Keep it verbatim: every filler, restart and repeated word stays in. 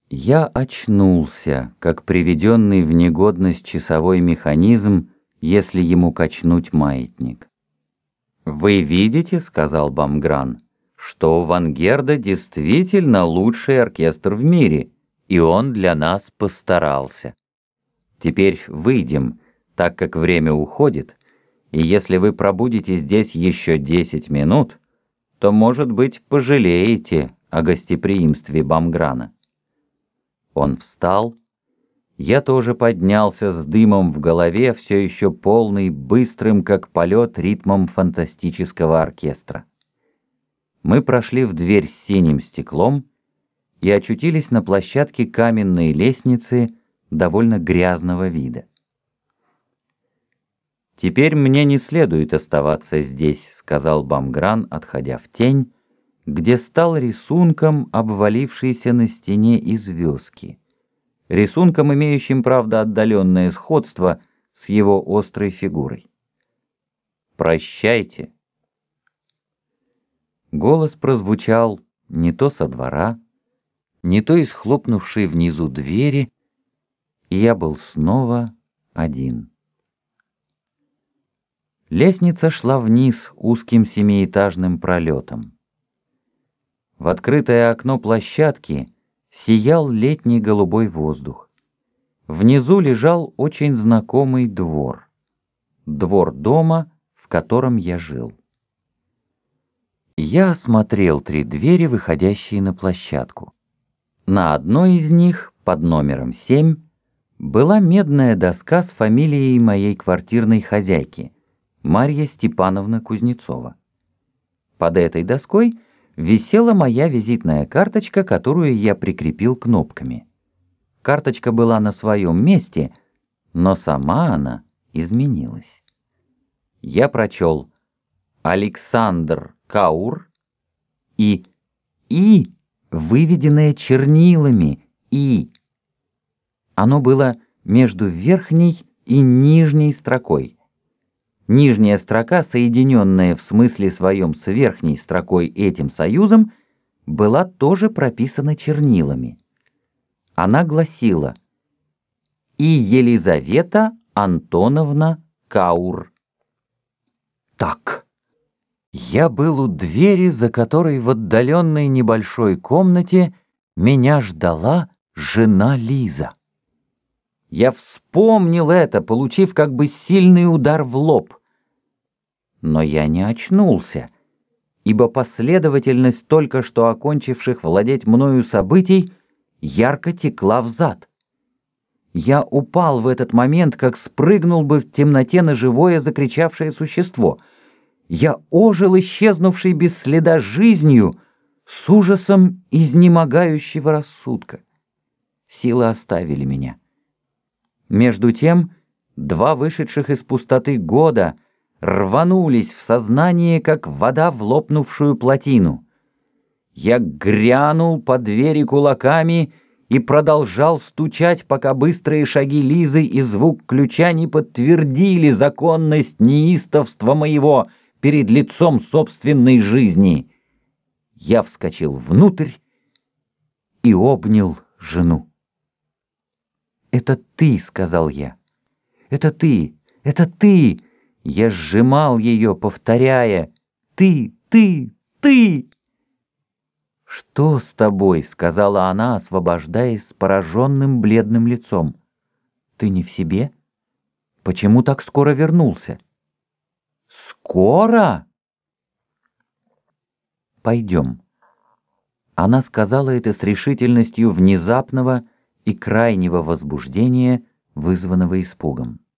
Я очнулся, как приведенный в негодность часовой механизм, если ему качнуть маятник. «Вы видите, — сказал Бамгран, — что у Вангерда действительно лучший оркестр в мире, и он для нас постарался. Теперь выйдем, так как время уходит, и если вы пробудете здесь еще десять минут, то, может быть, пожалеете о гостеприимстве Бамграна». Он встал. Я тоже поднялся с дымом в голове, все еще полный, быстрым, как полет, ритмом фантастического оркестра. Мы прошли в дверь с синим стеклом и очутились на площадке каменной лестницы довольно грязного вида. «Теперь мне не следует оставаться здесь», — сказал Бамгран, отходя в тень, где стал рисунком обвалившейся на стене известки, рисунком, имеющим, правда, отдаленное сходство с его острой фигурой. «Прощайте». Голос прозвучал не то со двора, не то из хлопнувшей внизу двери, и я был снова один. Лестница шла вниз узким семиэтажным пролетом. В открытое окно площадки сиял летний голубой воздух. Внизу лежал очень знакомый двор. Двор дома, в котором я жил. Я осмотрел три двери, выходящие на площадку. На одной из них, под номером семь, была медная доска с фамилией моей квартирной хозяйки, Марья Степановна Кузнецова. Под этой доской висела моя визитная карточка, которую я прикрепил кнопками. Карточка была на своем месте, но сама она изменилась. Я прочел «Александр Каур» и «И», выведенное чернилами «И». Оно было между верхней и нижней строкой. Нижняя строка, соединенная в смысле своем с верхней строкой этим союзом, была тоже прописана чернилами. Она гласила «И Елизавета Антоновна Каур». Так, я был у двери, за которой в отдаленной небольшой комнате меня ждала жена Лиза. Я вспомнил это, получив как бы сильный удар в лоб. Но я не очнулся, ибо последовательность только что окончивших владеть мною событий ярко текла взад. Я упал в этот момент, как спрыгнул бы в темноте на живое закричавшее существо. Я ожил исчезнувший без следа жизнью с ужасом изнемогающего рассудка. Силы оставили меня. Между тем, два вышедших из пустоты года рванулись в сознание, как вода в лопнувшую плотину. Я грянул по двери кулаками и продолжал стучать, пока быстрые шаги Лизы и звук ключа не подтвердили законность неистовства моего перед лицом собственной жизни. Я вскочил внутрь и обнял жену. «Это ты», — сказал я. «Это ты, это ты». Я сжимал ее, повторяя «Ты, ты, ты». «Что с тобой?» — сказала она, освобождаясь с пораженным бледным лицом. «Ты не в себе? Почему так скоро вернулся?» «Скоро?» «Пойдем». Она сказала это с решительностью внезапного и крайнего возбуждения, вызванного испугом.